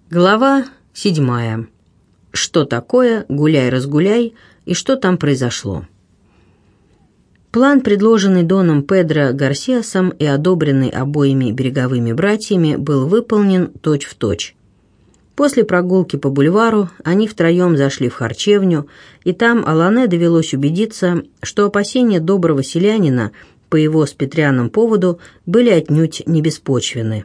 Глава 7. Что такое «гуляй-разгуляй» и что там произошло? План, предложенный Доном Педро Гарсиасом и одобренный обоими береговыми братьями, был выполнен точь-в-точь. После прогулки по бульвару они втроем зашли в харчевню, и там Алане довелось убедиться, что опасения доброго селянина по его с Петряном поводу были отнюдь не беспочвенны.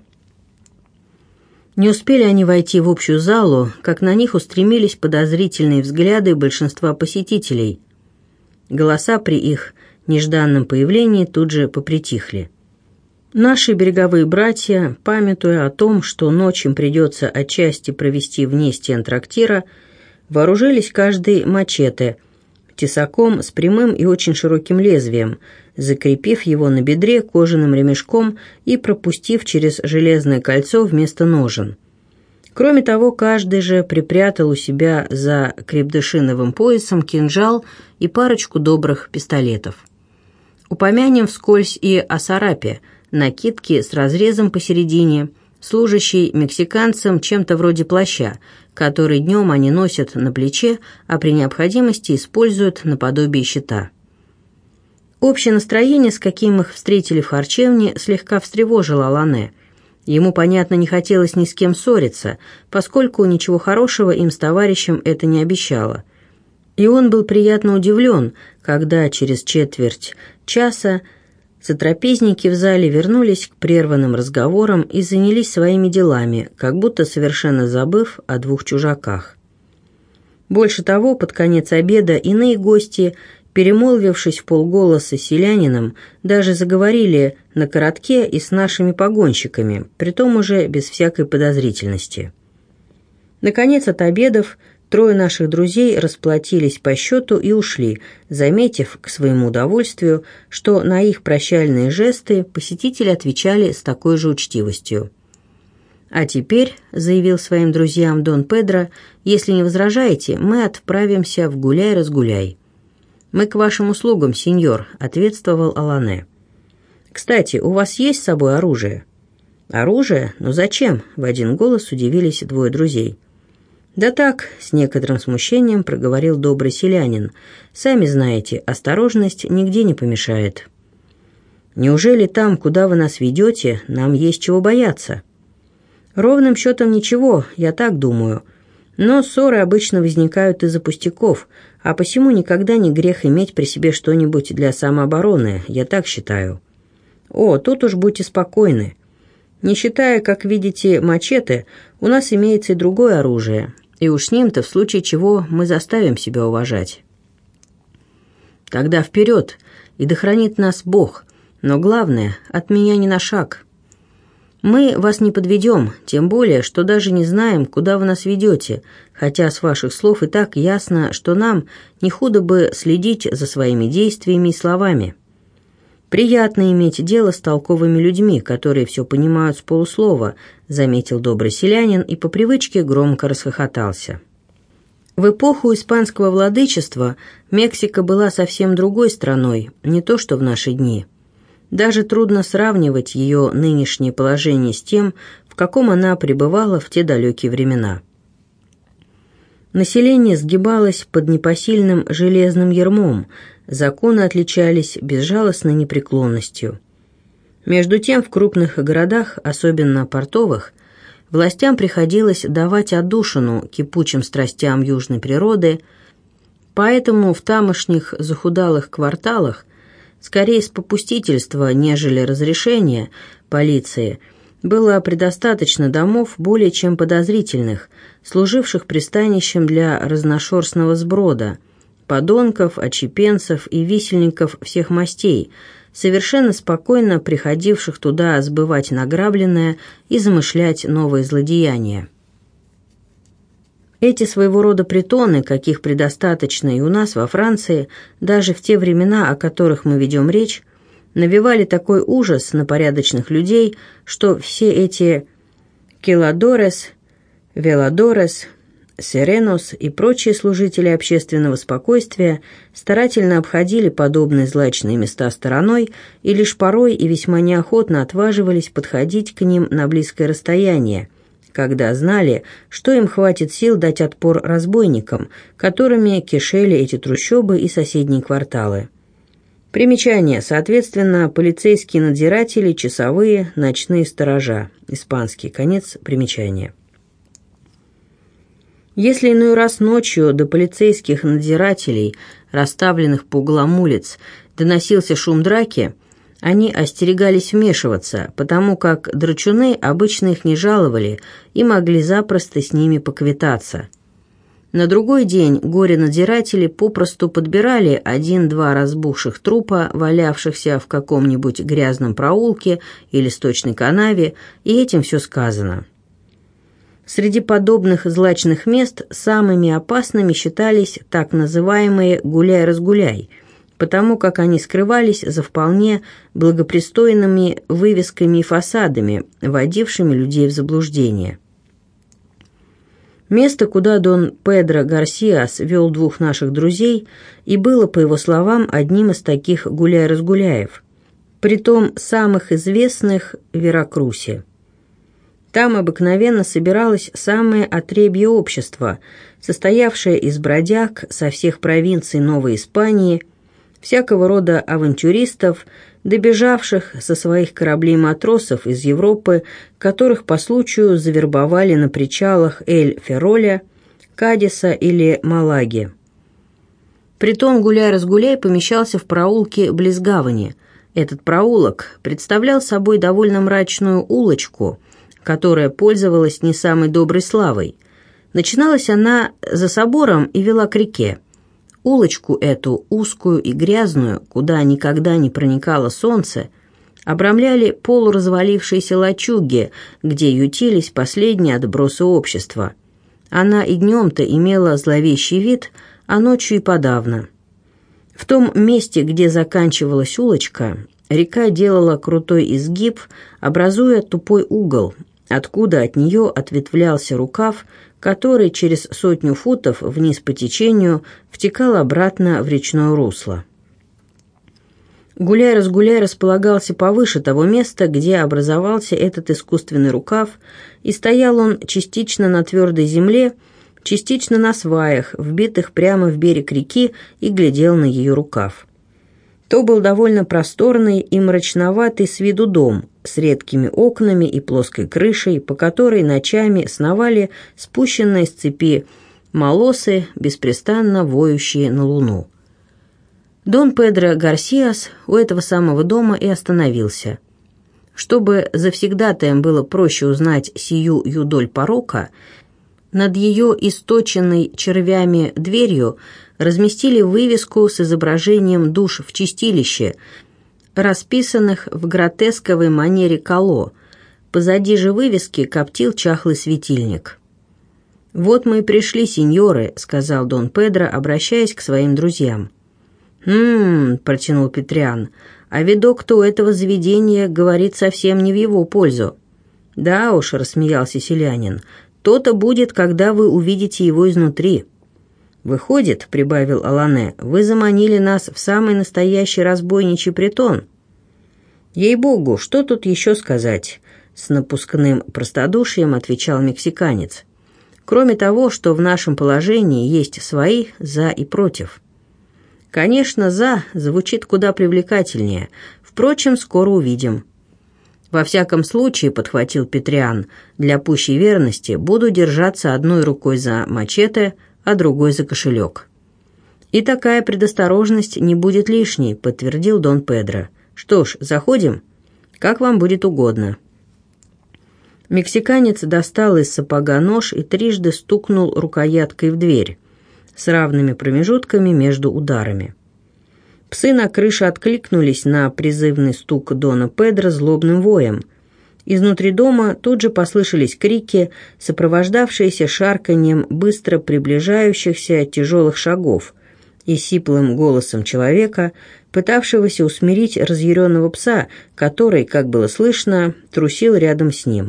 Не успели они войти в общую залу, как на них устремились подозрительные взгляды большинства посетителей. Голоса при их нежданном появлении тут же попритихли. Наши береговые братья, памятуя о том, что ночь им придется отчасти провести вне стен трактира, вооружились каждый мачете, тесаком с прямым и очень широким лезвием, закрепив его на бедре кожаным ремешком и пропустив через железное кольцо вместо ножен. Кроме того, каждый же припрятал у себя за крепдышиновым поясом кинжал и парочку добрых пистолетов. Упомянем вскользь и о сарапе, накидке с разрезом посередине, служащей мексиканцам чем-то вроде плаща, который днем они носят на плече, а при необходимости используют наподобие щита. Общее настроение, с каким их встретили в харчевне, слегка встревожило Алане. Ему, понятно, не хотелось ни с кем ссориться, поскольку ничего хорошего им с товарищем это не обещало. И он был приятно удивлен, когда через четверть часа сотрапезники в зале вернулись к прерванным разговорам и занялись своими делами, как будто совершенно забыв о двух чужаках. Больше того, под конец обеда иные гости, перемолвившись вполголоса с селянином, даже заговорили на коротке и с нашими погонщиками, притом уже без всякой подозрительности. Наконец, от обедов трое наших друзей расплатились по счету и ушли, заметив к своему удовольствию, что на их прощальные жесты посетители отвечали с такой же учтивостью. «А теперь», — заявил своим друзьям Дон Педро, — «если не возражаете, мы отправимся в гуляй-разгуляй». «Мы к вашим услугам, сеньор», — ответствовал Алане. «Кстати, у вас есть с собой оружие?» «Оружие? Ну зачем?» — в один голос удивились двое друзей. «Да так», — с некоторым смущением проговорил добрый селянин. «Сами знаете, осторожность нигде не помешает». «Неужели там, куда вы нас ведете, нам есть чего бояться?» «Ровным счетом ничего, я так думаю. Но ссоры обычно возникают из-за пустяков, а посему никогда не грех иметь при себе что-нибудь для самообороны, я так считаю». «О, тут уж будьте спокойны. Не считая, как видите, мачете, у нас имеется и другое оружие, и уж с ним-то в случае чего мы заставим себя уважать». «Тогда вперед, и да хранит нас Бог, но главное, от меня ни на шаг. Мы вас не подведем, тем более, что даже не знаем, куда вы нас ведете, хотя с ваших слов и так ясно, что нам не худо бы следить за своими действиями и словами. Приятно иметь дело с толковыми людьми, которые все понимают с полуслова», заметил добрый селянин и по привычке громко расхохотался. В эпоху испанского владычества Мексика была совсем другой страной, не то что в наши дни. Даже трудно сравнивать ее нынешнее положение с тем, в каком она пребывала в те далекие времена. Население сгибалось под непосильным железным ярмом, законы отличались безжалостной непреклонностью. Между тем, в крупных городах, особенно портовых, властям приходилось давать отдушину кипучим страстям южной природы, поэтому в тамошних захудалых кварталах скорее с попустительства, нежели разрешения полиции, было предостаточно домов более чем подозрительных, служивших пристанищем для разношерстного сброда, подонков, отщепенцев и висельников всех мастей, совершенно спокойно приходивших туда сбывать награбленное и замышлять новые злодеяния. Эти своего рода притоны, каких предостаточно и у нас во Франции, даже в те времена, о которых мы ведем речь, навевали такой ужас на порядочных людей, что все эти келадорес, веладорес, серенос и прочие служители общественного спокойствия старательно обходили подобные злачные места стороной и лишь порой и весьма неохотно отваживались подходить к ним на близкое расстояние, когда знали, что им хватит сил дать отпор разбойникам, которыми кишели эти трущобы и соседние кварталы. Примечание. Соответственно, полицейские надзиратели, часовые, ночные сторожа. Испанский. Конец примечания. Если иной раз ночью до полицейских надзирателей, расставленных по углам улиц, доносился шум драки, они остерегались вмешиваться, потому как драчуны обычно их не жаловали и могли запросто с ними поквитаться. На другой день горе-надзиратели попросту подбирали 1-2 разбухших трупа, валявшихся в каком-нибудь грязном проулке или сточной канаве, и этим все сказано. Среди подобных злачных мест самыми опасными считались так называемые «гуляй-разгуляй», потому как они скрывались за вполне благопристойными вывесками и фасадами, вводившими людей в заблуждение. Место, куда Дон Педро Гарсиас вел 2 наших друзей, и было, по его словам, одним из таких гуляй-разгуляев, притом самых известных в Веракрусе. Там обыкновенно собиралось самое отребье общества, состоявшее из бродяг со всех провинций Новой Испании, всякого рода авантюристов, добежавших со своих кораблей матросов из Европы, которых по случаю завербовали на причалах Эль-Фероля, Кадиса или Малаги. Притон гуляй-разгуляй помещался в проулке близ гавани. Этот проулок представлял собой довольно мрачную улочку, которая пользовалась не самой доброй славой. Начиналась она за собором и вела к реке. Улочку эту, узкую и грязную, куда никогда не проникало солнце, обрамляли полуразвалившиеся лачуги, где ютились последние отбросы общества. Она и днем-то имела зловещий вид, а ночью и подавно. В том месте, где заканчивалась улочка, река делала крутой изгиб, образуя тупой угол, откуда от нее ответвлялся рукав, который через 100 футов вниз по течению втекал обратно в речное русло. Гуляй-разгуляй располагался повыше того места, где образовался этот искусственный рукав, и стоял он частично на твердой земле, частично на сваях, вбитых прямо в берег реки, и глядел на ее рукав. То был довольно просторный и мрачноватый с виду дом, с редкими окнами и плоской крышей, по которой ночами сновали спущенные с цепи молосы, беспрестанно воющие на луну. Дон Педро Гарсиас у этого самого дома и остановился. Чтобы завсегдатаям было проще узнать сию юдоль порока, над ее источенной червями дверью разместили вывеску с изображением душ в чистилище, расписанных в гротесковой манере коло. Позади же вывески коптил чахлый светильник. «Вот мы и пришли, сеньоры», — сказал Дон Педро, обращаясь к своим друзьям. Протянул Петриан, — «а видок-то у этого заведения говорит совсем не в его пользу». «Да уж», — рассмеялся селянин, — «то-то будет, когда вы увидите его изнутри». «Выходит, — прибавил Алане, — вы заманили нас в самый настоящий разбойничий притон». «Ей-богу, что тут еще сказать?» — с напускным простодушием отвечал мексиканец. «Кроме того, что в нашем положении есть свои «за» и «против». Конечно, «за» звучит куда привлекательнее, впрочем, скоро увидим». «Во всяком случае, — подхватил Петриан, — для пущей верности буду держаться одной рукой за мачете, а другой за кошелек». «И такая предосторожность не будет лишней», — подтвердил Дон Педро. «Что ж, заходим? Как вам будет угодно». Мексиканец достал из сапога нож и трижды стукнул рукояткой в дверь, с равными промежутками между ударами. Псы на крыше откликнулись на призывный стук Дона Педро злобным воем. Изнутри дома тут же послышались крики, сопровождавшиеся шарканьем быстро приближающихся тяжелых шагов и сиплым голосом человека, пытавшегося усмирить разъяренного пса, который, как было слышно, трусил рядом с ним.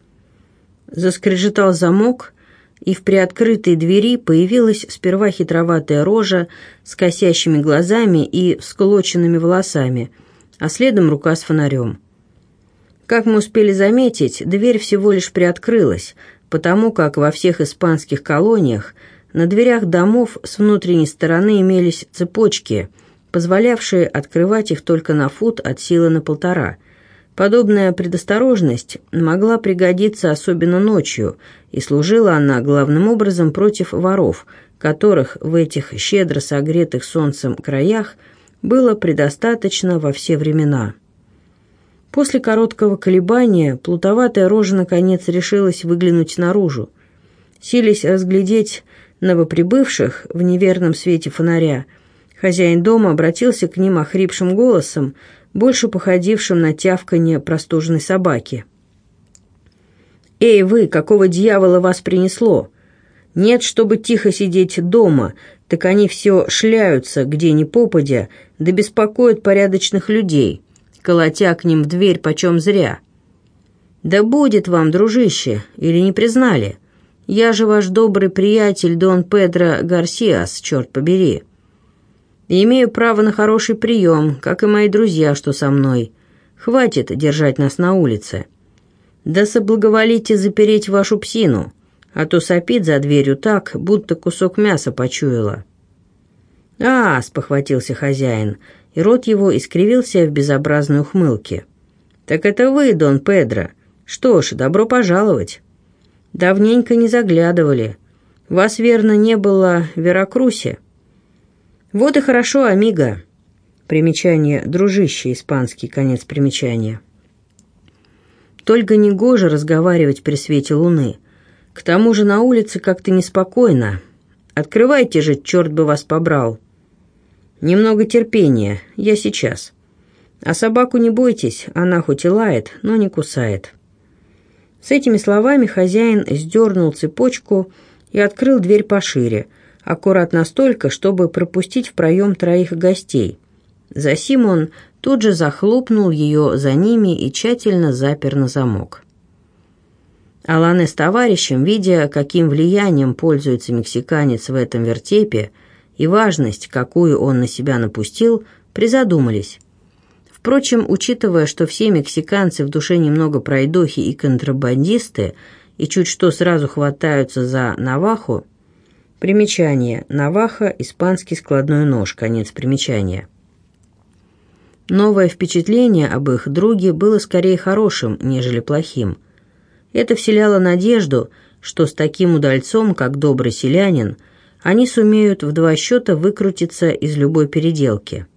Заскрежетал замок, и в приоткрытой двери появилась сперва хитроватая рожа с косящими глазами и всколоченными волосами, а следом рука с фонарем. Как мы успели заметить, дверь всего лишь приоткрылась, потому как во всех испанских колониях на дверях домов с внутренней стороны имелись цепочки, позволявшие открывать их только на фут от силы на 1,5. Подобная предосторожность могла пригодиться особенно ночью, и служила она главным образом против воров, которых в этих щедро согретых солнцем краях было предостаточно во все времена. После короткого колебания плутоватая рожа наконец решилась выглянуть наружу. Силясь разглядеть новоприбывших в неверном свете фонаря, хозяин дома обратился к ним охрипшим голосом, больше походившим на тявканье простуженной собаки. «Эй вы, какого дьявола вас принесло? Нет, чтобы тихо сидеть дома, так они все шляются, где ни попадя, да беспокоят порядочных людей, колотя к ним в дверь почем зря. Да будет вам, дружище, или не признали? Я же ваш добрый приятель Дон Педро Гарсиас, черт побери. И имею право на хороший прием, как и мои друзья, что со мной. Хватит держать нас на улице. Да соблаговолите запереть вашу псину, а то сопит за дверью так, будто кусок мяса почуяла». «А, — спохватился хозяин, и рот его искривился в безобразной ухмылке. — Так это вы, Дон Педро. Что ж, добро пожаловать. Давненько не заглядывали. Вас, верно, не было в Веракрусе. Вот и хорошо, амиго». Примечание «дружище» испанский, конец примечания. Только негоже разговаривать при свете луны. К тому же на улице как-то неспокойно. Открывайте же, черт бы вас побрал. Немного терпения, я сейчас. А собаку не бойтесь, она хоть и лает, но не кусает. С этими словами хозяин сдернул цепочку и открыл дверь пошире, аккуратно настолько, чтобы пропустить в проем 3 гостей. Засим он тут же захлопнул ее за ними и тщательно запер на замок. Алане с товарищем, видя, каким влиянием пользуется мексиканец в этом вертепе и важность, какую он на себя напустил, призадумались. Впрочем, учитывая, что все мексиканцы в душе немного пройдохи и контрабандисты, и чуть что сразу хватаются за наваху, примечание «наваха» – испанский складной нож, конец примечания. Новое впечатление об их друге было скорее хорошим, нежели плохим. Это вселяло надежду, что с таким удальцом, как добрый селянин, они сумеют в 2 счета выкрутиться из любой переделки.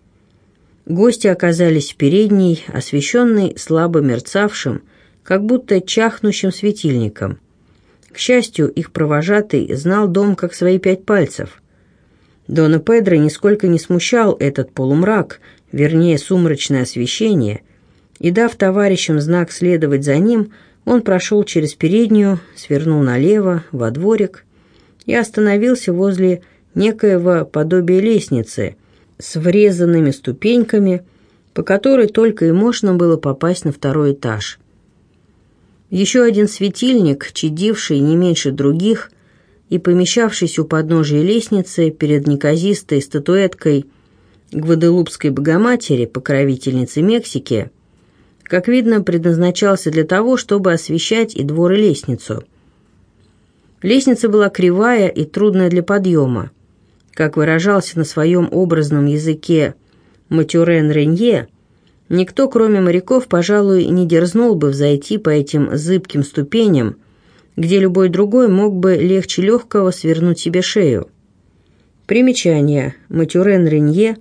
Гости оказались в передней, освещенной слабо мерцавшим, как будто чахнущим светильником. К счастью, их провожатый знал дом как свои 5 пальцев. Дона Педро нисколько не смущал этот полумрак, вернее, сумрачное освещение, и, дав товарищам знак следовать за ним, он прошел через переднюю, свернул налево, во дворик и остановился возле некоего подобия лестницы с врезанными ступеньками, по которой только и можно было попасть на 2 этаж. Еще один светильник, чадивший не меньше других и помещавшийся у подножия лестницы перед неказистой статуэткой Гваделупской Богоматери, покровительницы Мексики, как видно, предназначался для того, чтобы освещать и двор, и лестницу. Лестница была кривая и трудная для подъема. Как выражался на своем образном языке Матюрен Ренье, никто, кроме моряков, пожалуй, не дерзнул бы взойти по этим зыбким ступеням, где любой другой мог бы легче легкого свернуть себе шею. Примечание. Матюрен Ренье,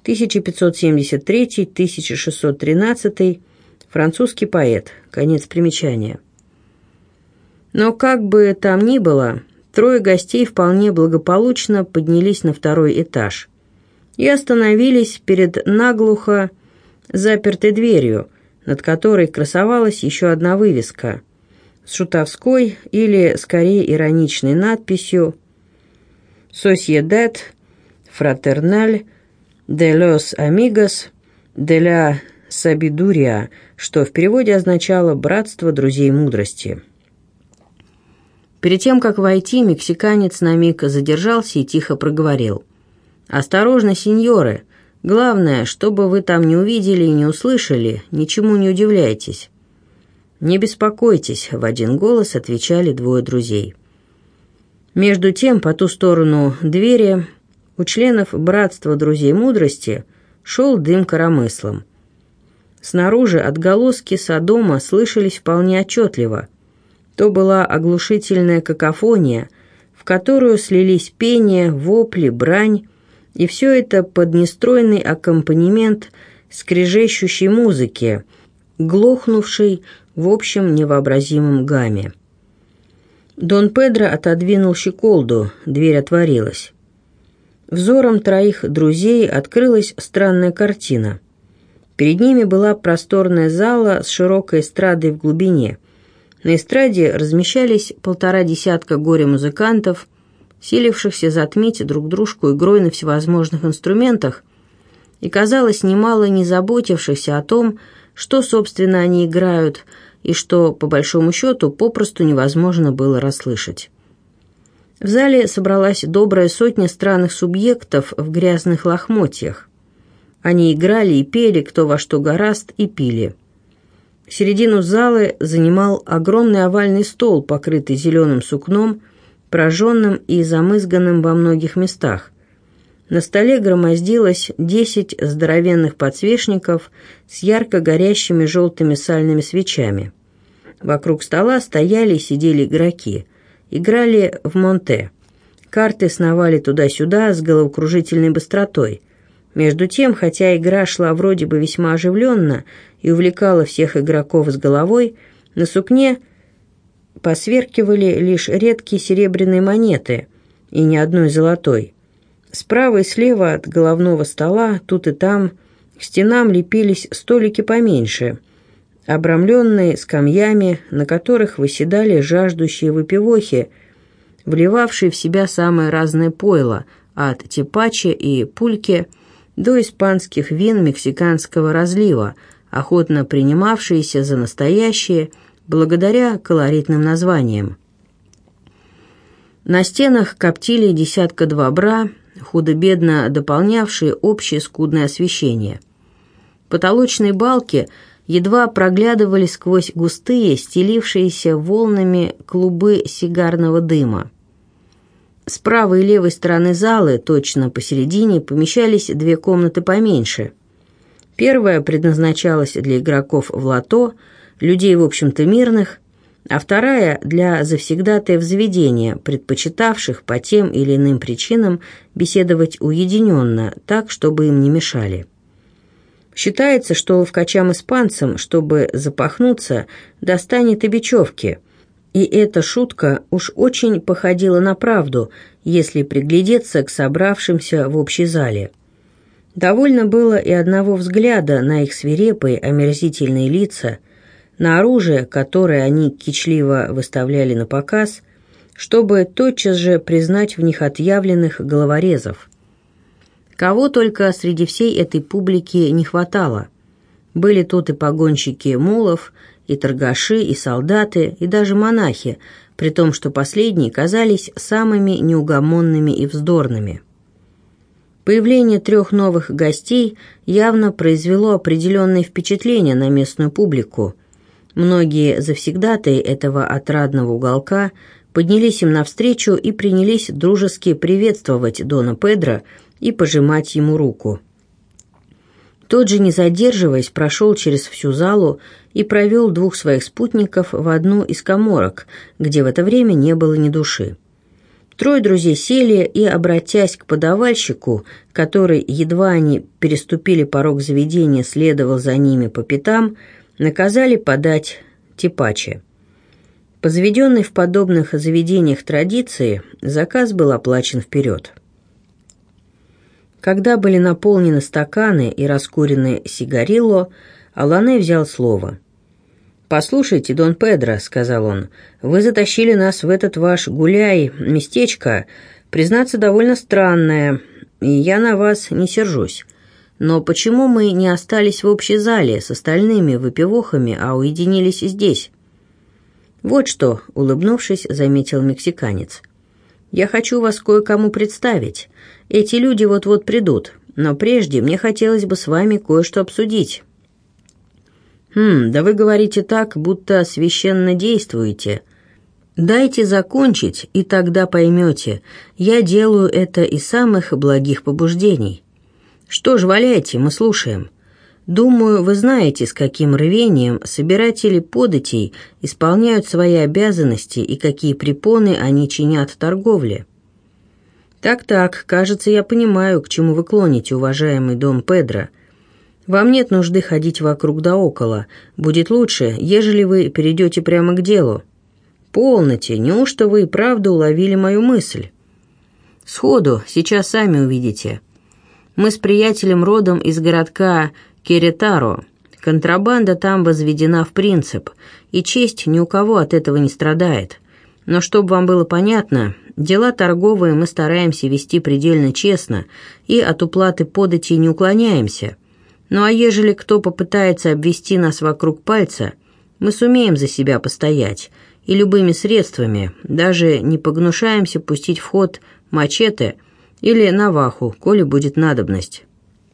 1573-1613, французский поэт. Конец примечания. Но как бы там ни было, 3 гостей вполне благополучно поднялись на 2 этаж и остановились перед наглухо запертой дверью, над которой красовалась еще одна вывеска с шутовской или, скорее, ироничной надписью «Sociedad Fraternal de los Amigos de la Sabiduría», что в переводе означало «братство друзей мудрости». Перед тем, как войти, мексиканец на миг задержался и тихо проговорил: «Осторожно, сеньоры! Главное, чтобы вы там не увидели и не услышали, ничему не удивляйтесь. «Не беспокойтесь», — в один голос отвечали двое друзей. Между тем, по ту сторону двери у членов Братства Друзей Мудрости шел дым коромыслом. Снаружи отголоски Содома слышались вполне отчетливо. То была оглушительная какофония, в которую слились пение, вопли, брань, и все это под нестройный аккомпанемент скрежещущей музыки, глохнувшей в общем невообразимом гамме. Дон Педро отодвинул щеколду, дверь отворилась. Взором троих друзей открылась странная картина. Перед ними была просторная зала с широкой эстрадой в глубине. На эстраде размещались 1,5 десятка горе-музыкантов, силившихся затмить друг дружку игрой на всевозможных инструментах, и, казалось, немало не заботившихся о том, что, собственно, они играют, и что, по большому счету, попросту невозможно было расслышать. В зале собралась добрая сотня странных субъектов в грязных лохмотьях. Они играли и пели, кто во что горазд, и пили. Середину залы занимал огромный овальный стол, покрытый зеленым сукном, прожженным и замызганным во многих местах. На столе громоздилось 10 здоровенных подсвечников с ярко горящими желтыми сальными свечами. Вокруг стола стояли и сидели игроки. Играли в монте. Карты сновали туда-сюда с головокружительной быстротой. Между тем, хотя игра шла вроде бы весьма оживленно и увлекала всех игроков с головой, на сукне посверкивали лишь редкие серебряные монеты и ни одной золотой. Справа и слева от головного стола, тут и там, к стенам лепились столики поменьше, обрамленные скамьями, на которых выседали жаждущие выпивохи, вливавшие в себя самое разное пойло, от тепачи и пульки до испанских вин мексиканского разлива, охотно принимавшиеся за настоящие, благодаря колоритным названиям. На стенах коптили 1-2 десятка бра, худо-бедно дополнявшие общее скудное освещение. Потолочные балки едва проглядывали сквозь густые, стелившиеся волнами клубы сигарного дыма. С правой и левой стороны залы, точно посередине, помещались 2 комнаты поменьше. Первая предназначалась для игроков в лото, людей, в общем-то, мирных, а вторая – для завсегдатаев заведения, предпочитавших по тем или иным причинам беседовать уединенно, так, чтобы им не мешали. Считается, что ловкачам-испанцам, чтобы запахнуться, достанет и бечевки, и эта шутка уж очень походила на правду, если приглядеться к собравшимся в общей зале. Довольно было и одного взгляда на их свирепые, омерзительные лица, на оружие, которое они кичливо выставляли на показ, чтобы тотчас же признать в них отъявленных головорезов. Кого только среди всей этой публики не хватало. Были тут и погонщики мулов, и торгаши, и солдаты, и даже монахи, при том, что последние казались самыми неугомонными и вздорными. Появление 3 новых гостей явно произвело определенное впечатление на местную публику. Многие завсегдатаи этого отрадного уголка поднялись им навстречу и принялись дружески приветствовать Дона Педро и пожимать ему руку. Тот же, не задерживаясь, прошел через всю залу и провел 2 своих спутников в одну из каморок, где в это время не было ни души. 3 друзей сели и, обратясь к подавальщику, который, едва они переступили порог заведения, следовал за ними по пятам, наказали подать тепачи. По заведенной в подобных заведениях традиции, заказ был оплачен вперед. Когда были наполнены стаканы и раскурены сигарилло, Алане взял слово. «Послушайте, Дон Педро», — сказал он, — «вы затащили нас в этот ваш гуляй, местечко, признаться, довольно странное, и я на вас не сержусь. Но почему мы не остались в общей зале с остальными выпивохами, а уединились здесь?» «Вот что», — улыбнувшись, заметил мексиканец. «Я хочу вас кое-кому представить. Эти люди вот-вот придут, но прежде мне хотелось бы с вами кое-что обсудить». Да вы говорите так, будто священно действуете. Дайте закончить, и тогда поймете, я делаю это из самых благих побуждений. Что ж, валяйте, мы слушаем. Думаю, вы знаете, с каким рвением собиратели податей исполняют свои обязанности и какие препоны они чинят торговле. Так, кажется, я понимаю, к чему вы клоните, уважаемый Дон Педро. Вам нет нужды ходить вокруг да около. Будет лучше, ежели вы перейдете прямо к делу. Полноте, неужто вы и правда уловили мою мысль? Сходу, сейчас сами увидите. Мы с приятелем родом из городка Керетаро. Контрабанда там возведена в принцип, и честь ни у кого от этого не страдает. Но чтобы вам было понятно, дела торговые мы стараемся вести предельно честно и от уплаты податей не уклоняемся. Ну а ежели кто попытается обвести нас вокруг пальца, мы сумеем за себя постоять, и любыми средствами, даже не погнушаемся пустить в ход мачете или наваху, коли будет надобность.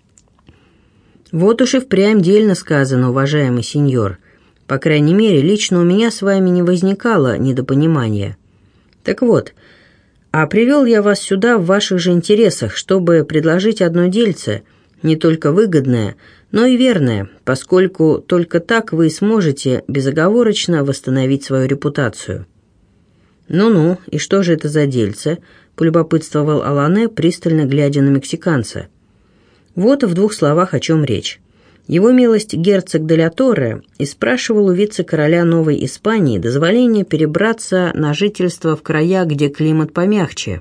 Вот уж и впрямь дельно сказано, уважаемый сеньор. По крайней мере, лично у меня с вами не возникало недопонимания. Так вот, а привел я вас сюда в ваших же интересах, чтобы предложить одно дельце, не только выгодное, но и верное, поскольку только так вы сможете безоговорочно восстановить свою репутацию. «Ну-ну, и что же это за дельце?» – полюбопытствовал Алане, пристально глядя на мексиканца. Вот в двух словах, о чем речь. Его милость герцог де ля Торре и спрашивал у вице-короля Новой Испании дозволения перебраться на жительство в края, где климат помягче.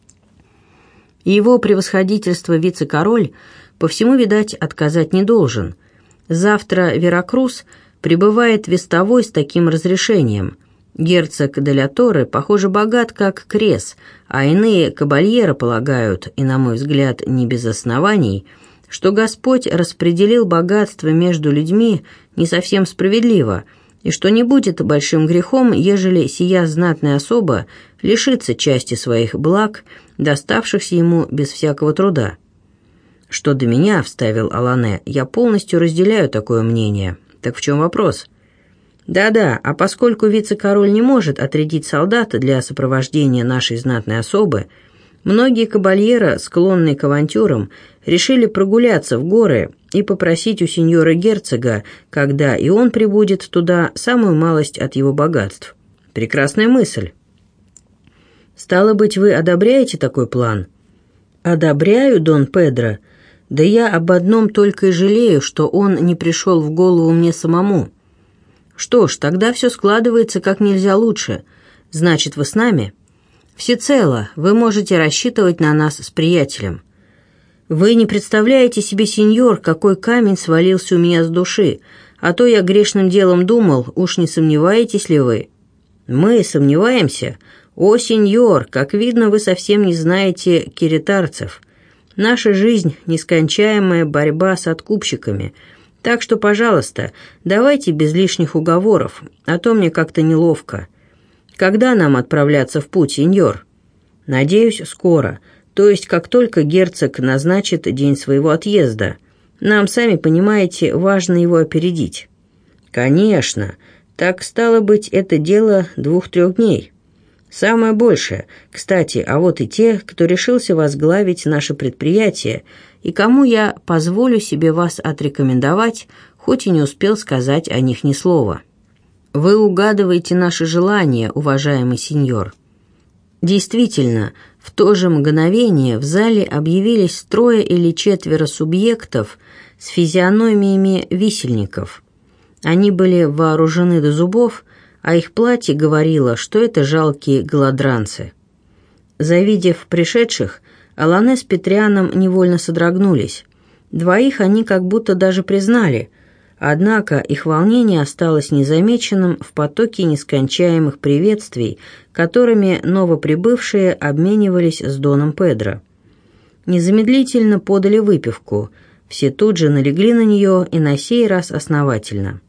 И его превосходительство вице-король по всему, видать, отказать не должен. Завтра Веракрус прибывает вестовой с таким разрешением. Герцог де ля Торре, похоже, богат как крес, а иные кабальеро полагают, и, на мой взгляд, не без оснований, что Господь распределил богатство между людьми не совсем справедливо, и что не будет большим грехом, ежели сия знатная особа лишится части своих благ, доставшихся ему без всякого труда. «Что до меня, — вставил Алане, — я полностью разделяю такое мнение. Так в чем вопрос?» «Да-да, а поскольку вице-король не может отрядить солдата для сопровождения нашей знатной особы, многие кабальеро, склонные к авантюрам, решили прогуляться в горы и попросить у сеньора-герцога, когда и он прибудет туда, самую малость от его богатств. Прекрасная мысль». «Стало быть, вы одобряете такой план?» «Одобряю, Дон Педро. Да я об одном только и жалею, что он не пришел в голову мне самому». «Что ж, тогда все складывается как нельзя лучше. Значит, вы с нами?» «Всецело. Вы можете рассчитывать на нас с приятелем». «Вы не представляете себе, сеньор, какой камень свалился у меня с души, а то я грешным делом думал, уж не сомневаетесь ли вы?» «Мы сомневаемся? О, сеньор, как видно, вы совсем не знаете керетарцев. Наша жизнь – нескончаемая борьба с откупщиками. Так что, пожалуйста, давайте без лишних уговоров, а то мне как-то неловко. Когда нам отправляться в путь, сеньор?» «Надеюсь, скоро, то есть как только герцог назначит день своего отъезда. Нам, сами понимаете, важно его опередить». «Конечно. Так, стало быть, это дело 2-3 дней. Самое большее. Кстати, а вот и те, кто решился возглавить наше предприятие, и кому я позволю себе вас отрекомендовать, хоть и не успел сказать о них ни слова. Вы угадываете наши желания, уважаемый сеньор». Действительно, в то же мгновение в зале объявились 3 или 4 субъектов с физиономиями висельников. Они были вооружены до зубов, а их платье говорило, что это жалкие голодранцы. Завидев пришедших, Алане с Петрианом невольно содрогнулись. Двоих они как будто даже признали, однако их волнение осталось незамеченным в потоке нескончаемых приветствий, которыми новоприбывшие обменивались с Доном Педро. Незамедлительно подали выпивку, все тут же налегли на нее и на сей раз основательно.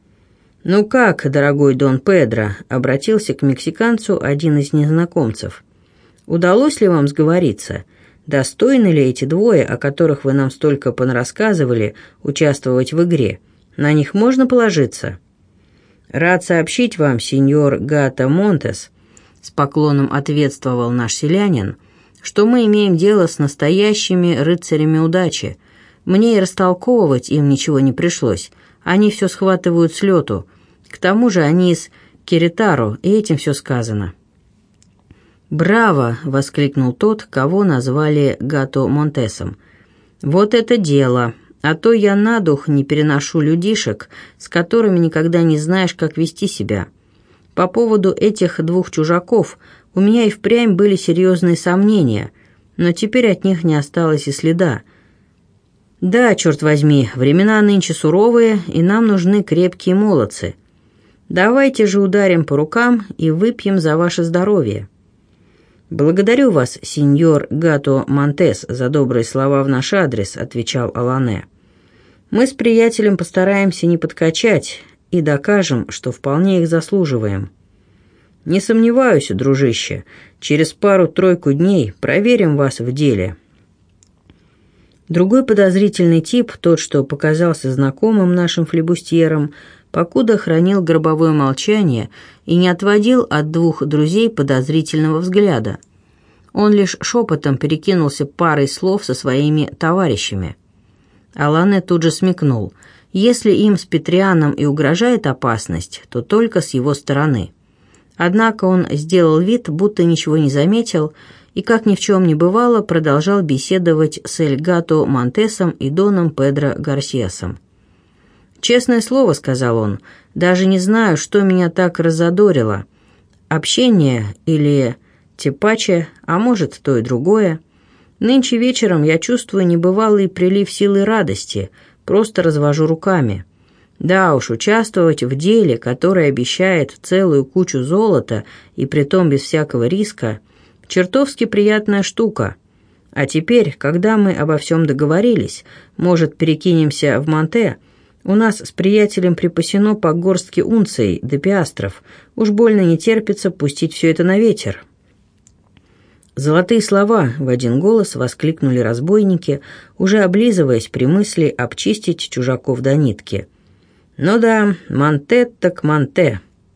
«Ну как, дорогой Дон Педро?» — обратился к мексиканцу один из незнакомцев. «Удалось ли вам сговориться? Достойны ли эти двое, о которых вы нам столько понарассказывали, участвовать в игре? На них можно положиться?» «Рад сообщить вам, сеньор Гато Монтес», — с поклоном ответствовал наш селянин, «что мы имеем дело с настоящими рыцарями удачи. Мне и растолковывать им ничего не пришлось. Они все схватывают с лету. К тому же они из Керетаро, и этим все сказано». «Браво!» — воскликнул тот, кого назвали Гато Монтесом. «Вот это дело! А то я на дух не переношу людишек, с которыми никогда не знаешь, как вести себя. По поводу этих двух чужаков у меня и впрямь были серьезные сомнения, но теперь от них не осталось и следа. Да, черт возьми, времена нынче суровые, и нам нужны крепкие молодцы. Давайте же ударим по рукам и выпьем за ваше здоровье». «Благодарю вас, сеньор Гато Монтес, за добрые слова в наш адрес», — отвечал Алане. «Мы с приятелем постараемся не подкачать и докажем, что вполне их заслуживаем. Не сомневаюсь, дружище, через пару-тройку дней проверим вас в деле». Другой подозрительный тип, тот, что показался знакомым нашим флебустьерам, покуда хранил гробовое молчание и не отводил от двух друзей подозрительного взгляда. Он лишь шепотом перекинулся парой слов со своими товарищами. Алане тут же смекнул: если им с Петрианом и угрожает опасность, то только с его стороны. Однако он сделал вид, будто ничего не заметил, и, как ни в чем не бывало, продолжал беседовать с Эль Гато Монтесом и Доном Педро Гарсиасом. «Честное слово», — сказал он, — «даже не знаю, что меня так разодорило. Общение или тепаче, а может, то и другое. Нынче вечером я чувствую небывалый прилив силы и радости, просто развожу руками. Да уж, участвовать в деле, которое обещает целую кучу золота, и притом без всякого риска, чертовски приятная штука. А теперь, когда мы обо всем договорились, может, перекинемся в Монте? У нас с приятелем припасено по горстке унций до пиастров. Уж больно не терпится пустить все это на ветер». «Золотые слова!» — в один голос воскликнули разбойники, уже облизываясь при мысли обчистить чужаков до нитки. «Ну да, Монте так Монте».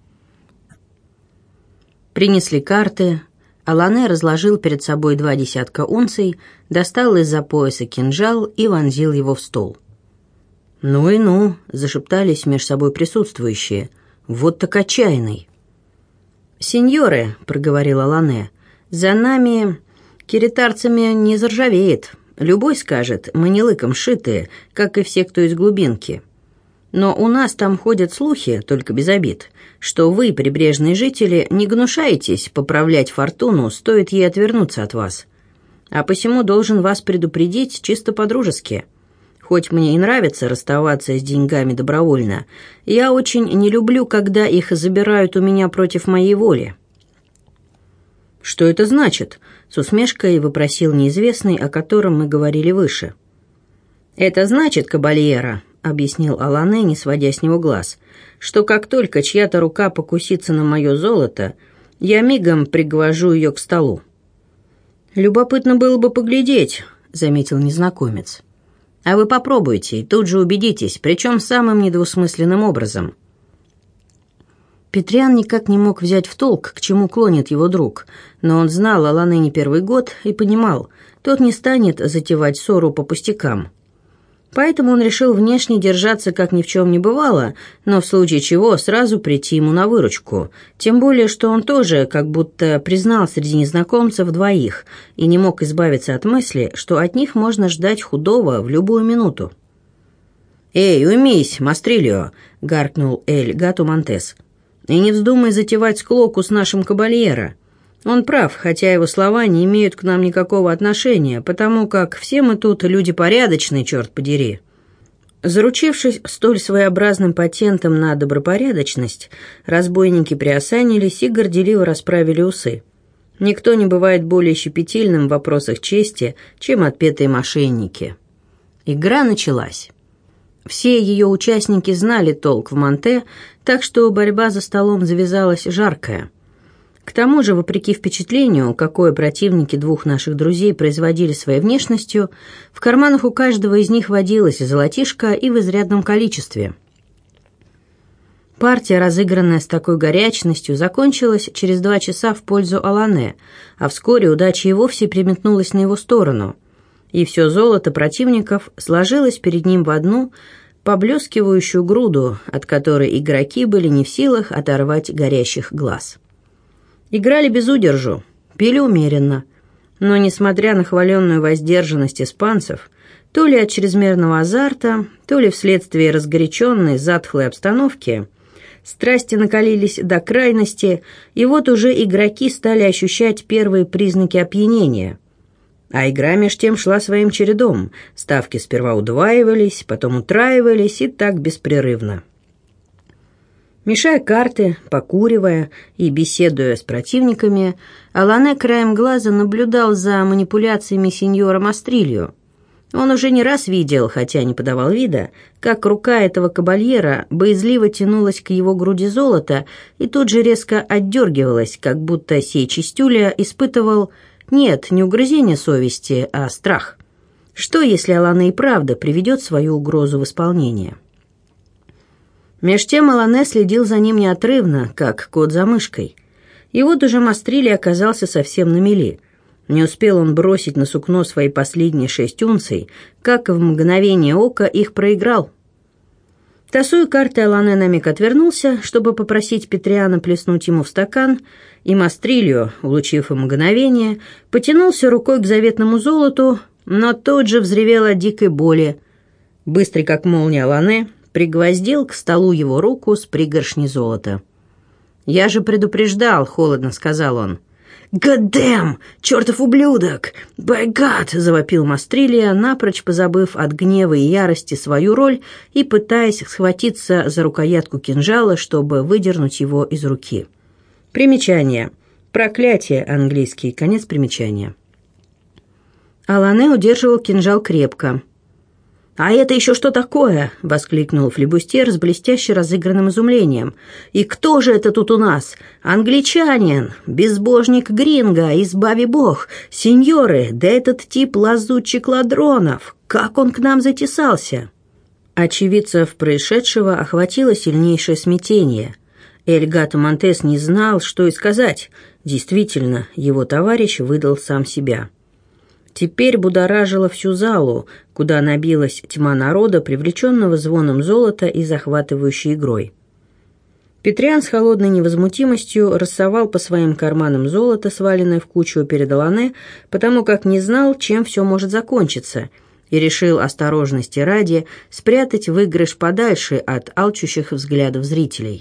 Принесли карты. Алане разложил перед собой 2 десятка унций, достал из-за пояса кинжал и вонзил его в стол. «Ну и ну!» — зашептались меж собой присутствующие. «Вот так отчаянный!» «Сеньоры!» — проговорил Алане. «За нами, керетарцами, не заржавеет. Любой скажет, мы не лыком шитые, как и все, кто из глубинки. Но у нас там ходят слухи, только без обид, что вы, прибрежные жители, не гнушаетесь поправлять фортуну, стоит ей отвернуться от вас. А посему должен вас предупредить чисто по-дружески. Хоть мне и нравится расставаться с деньгами добровольно, я очень не люблю, когда их забирают у меня против моей воли». «Что это значит?» — с усмешкой вопросил неизвестный, о котором мы говорили выше. «Это значит, кабальера», — объяснил Алане, не сводя с него глаз, «что как только чья-то рука покусится на мое золото, я мигом пригвожу ее к столу». «Любопытно было бы поглядеть», — заметил незнакомец. «А вы попробуйте и тут же убедитесь, причем самым недвусмысленным образом». Петриан никак не мог взять в толк, к чему клонит его друг, но он знал Алане не первый год и понимал, тот не станет затевать ссору по пустякам. Поэтому он решил внешне держаться, как ни в чем не бывало, но в случае чего сразу прийти ему на выручку, тем более, что он тоже как будто признал среди незнакомцев 2 и не мог избавиться от мысли, что от них можно ждать худого в любую минуту. «Эй, уймись, Мастрильо!» — гаркнул Эль Гато Монтес. «И не вздумай затевать склоку с нашим кабальеро. Он прав, хотя его слова не имеют к нам никакого отношения, потому как все мы тут люди порядочные, черт подери». Заручившись столь своеобразным патентом на добропорядочность, разбойники приосанились и горделиво расправили усы. Никто не бывает более щепетильным в вопросах чести, чем отпетые мошенники. Игра началась. Все ее участники знали толк в Монте, так что борьба за столом завязалась жаркая. К тому же, вопреки впечатлению, какое противники 2 наших друзей производили своей внешностью, в карманах у каждого из них водилась золотишко и в изрядном количестве. Партия, разыгранная с такой горячностью, закончилась через 2 часа в пользу Алане, а вскоре удача и вовсе переметнулась на его сторону, и все золото противников сложилось перед ним в одну поблескивающую груду, от которой игроки были не в силах оторвать горящих глаз. Играли без удержу, пили умеренно, но, несмотря на хваленную воздержанность испанцев, то ли от чрезмерного азарта, то ли вследствие разгоряченной затхлой обстановки, страсти накалились до крайности, и вот уже игроки стали ощущать первые признаки опьянения. А игра меж тем шла своим чередом. Ставки сперва удваивались, потом утраивались, и так беспрерывно. Мешая карты, покуривая и беседуя с противниками, Алане краем глаза наблюдал за манипуляциями сеньора Мастрильо. Он уже не раз видел, хотя не подавал вида, как рука этого кабальера боязливо тянулась к его груди золота и тут же резко отдергивалась, как будто сей чистюля испытывал, нет, не угрызение совести, а страх. Что, если Алане и правда приведет свою угрозу в исполнение? Меж тем Алане следил за ним неотрывно, как кот за мышкой. И вот уже Мастрильо оказался совсем на мели. Не успел он бросить на сукно свои последние 6 унций, как в мгновение ока их проиграл. Тасуя карты, Алане на миг отвернулся, чтобы попросить Петриана плеснуть ему в стакан, и Мастрильо, улучив мгновение, потянулся рукой к заветному золоту, но тот же взревел от дикой боли. Быстрый как молния Алане пригвоздил к столу его руку с пригоршней золота. «Я же предупреждал», — холодно сказал он. «Гаддэм! Чертов ублюдок! By God!» — завопил Мастрильо, напрочь позабыв от гнева и ярости свою роль и пытаясь схватиться за рукоятку кинжала, чтобы выдернуть его из руки. Примечание. Проклятие английский. Конец примечания. Алане удерживал кинжал крепко. «А это еще что такое?» — воскликнул флибустьер с блестяще разыгранным изумлением. «И кто же это тут у нас? Англичанин, безбожник Гринго, избави бог, сеньоры, да этот тип лазутчик ладронов, как он к нам затесался?» Очевидцев происшедшего охватило сильнейшее смятение. Эль Гато Монтес не знал, что и сказать. Действительно, его товарищ выдал сам себя. Теперь будоражило всю залу, куда набилась тьма народа, привлеченного звоном золота и захватывающей игрой. Петриан с холодной невозмутимостью рассовал по своим карманам золото, сваленное в кучу перед Алане, потому как не знал, чем все может закончиться, и решил осторожности ради спрятать выигрыш подальше от алчущих взглядов зрителей.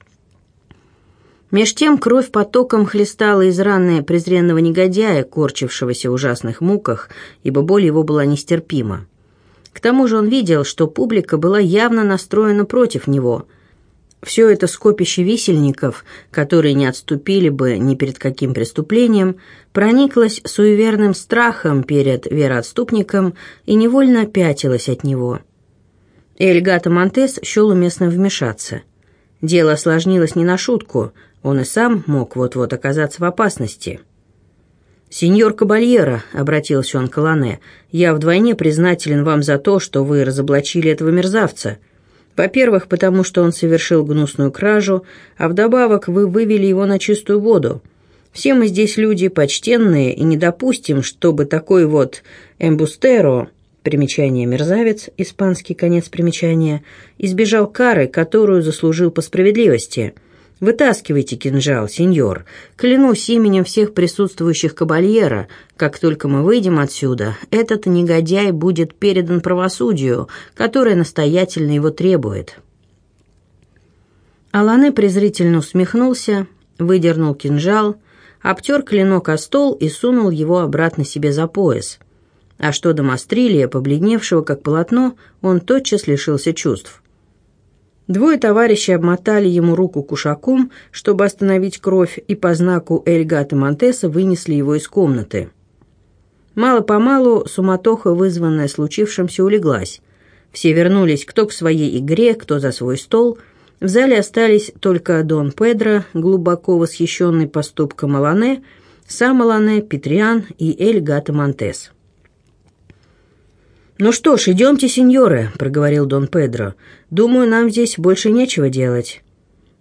Меж тем кровь потоком хлестала из раны презренного негодяя, корчившегося в ужасных муках, ибо боль его была нестерпима. К тому же он видел, что публика была явно настроена против него. Все это скопище висельников, которые не отступили бы ни перед каким преступлением, прониклось суеверным страхом перед вероотступником и невольно пятилось от него. Эль Гато Монтес счел уместным вмешаться. Дело осложнилось не на шутку, он и сам мог вот-вот оказаться в опасности. «Сеньор Кабальеро», — обратился он к Алане, — «я вдвойне признателен вам за то, что вы разоблачили этого мерзавца. Во-первых, потому что он совершил гнусную кражу, а вдобавок вы вывели его на чистую воду. Все мы здесь люди почтенные и не допустим, чтобы такой вот эмбустеро, примечание мерзавец, испанский конец примечания, избежал кары, которую заслужил по справедливости. Вытаскивайте кинжал, сеньор. Клянусь именем всех присутствующих кабальеро, как только мы выйдем отсюда, этот негодяй будет передан правосудию, которое настоятельно его требует». Алане презрительно усмехнулся, выдернул кинжал, обтер клинок о стол и сунул его обратно себе за пояс. А что до Мастрильо, побледневшего как полотно, он тотчас лишился чувств. Двое товарищей обмотали ему руку кушаком, чтобы остановить кровь, и по знаку Эль Гато Монтеса вынесли его из комнаты. Мало-помалу суматоха, вызванная случившимся, улеглась. Все вернулись кто к своей игре, кто за свой стол. В зале остались только Дон Педро, глубоко восхищенный поступком Алане, сам Алане, Петриан и Эль Гато Монтес. «Ну что ж, идемте, сеньоры», — проговорил Дон Педро. «Думаю, нам здесь больше нечего делать».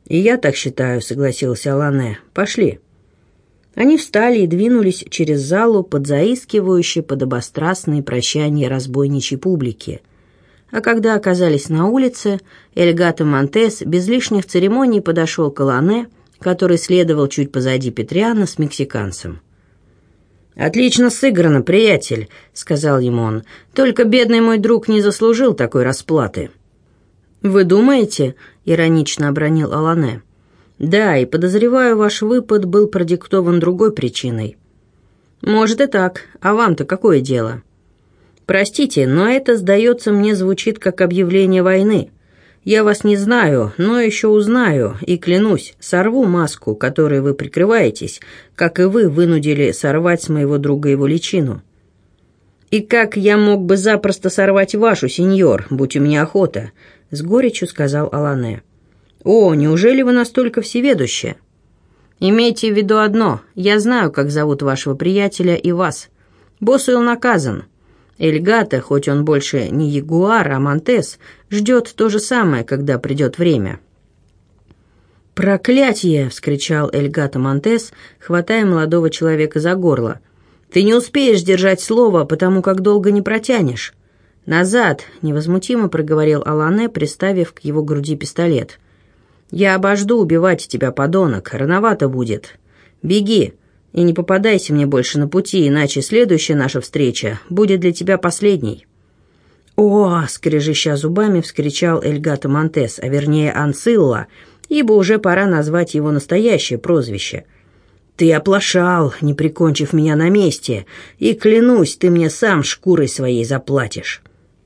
«И я так считаю», — согласился Алане. «Пошли». Они встали и двинулись через залу под заискивающие подобострастные прощания разбойничьей публики. А когда оказались на улице, Эльгато Монтес без лишних церемоний подошел к Алане, который следовал чуть позади Петриана с мексиканцем. «Отлично сыграно, приятель», — сказал ему он. «Только бедный мой друг не заслужил такой расплаты». «Вы думаете?» — иронично обронил Алане. «Да, и подозреваю, ваш выпад был продиктован другой причиной». «Может и так. А вам-то какое дело?» «Простите, но это, сдается мне, звучит как объявление войны. Я вас не знаю, но еще узнаю, и клянусь, сорву маску, которой вы прикрываетесь, как и вы вынудили сорвать с моего друга его личину». «И как я мог бы запросто сорвать вашу, сеньор, будь у меня охота?» — с горечью сказал Алане. «О, неужели вы настолько всеведущи? Имейте в виду одно, я знаю, как зовут вашего приятеля и вас. Босуэлл наказан. Эльгато, хоть он больше не Ягуар, а Монтес, ждет то же самое, когда придет время». «Проклятье!» — вскричал Эльгато Монтес, хватая молодого человека за горло. «Ты не успеешь держать слово, потому как долго не протянешь». «Назад!» — невозмутимо проговорил Алане, приставив к его груди пистолет. «Я обожду убивать тебя, подонок, рановато будет. Беги, и не попадайся мне больше на пути, иначе следующая наша встреча будет для тебя последней». «О!» — скрежеща зубами, вскричал Эльгато Монтес, а вернее Ансилла, ибо уже пора назвать его настоящее прозвище. «Ты оплошал, не прикончив меня на месте, и, клянусь, ты мне сам шкурой своей заплатишь».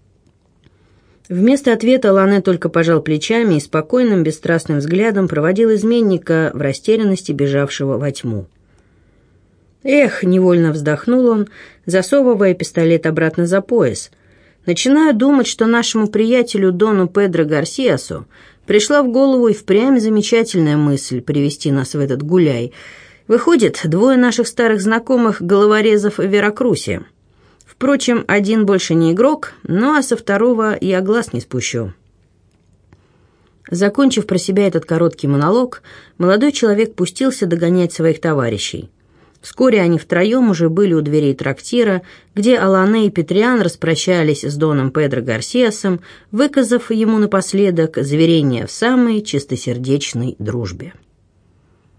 Вместо ответа Алане только пожал плечами и спокойным, бесстрастным взглядом проводил изменника в растерянности, бежавшего во тьму. «Эх!» — невольно вздохнул он, засовывая пистолет обратно за пояс. «Начинаю думать, что нашему приятелю Дону Педро Гарсиасу пришла в голову и впрямь замечательная мысль привести нас в этот гуляй. Выходит, двое наших старых знакомых головорезов в Веракрусе. Впрочем, один больше не игрок, ну а со второго я глаз не спущу». Закончив про себя этот короткий монолог, молодой человек пустился догонять своих товарищей. Вскоре они втроем уже были у дверей трактира, где Алане и Петриан распрощались с Доном Педро Гарсиасом, выказав ему напоследок заверение в самой чистосердечной дружбе.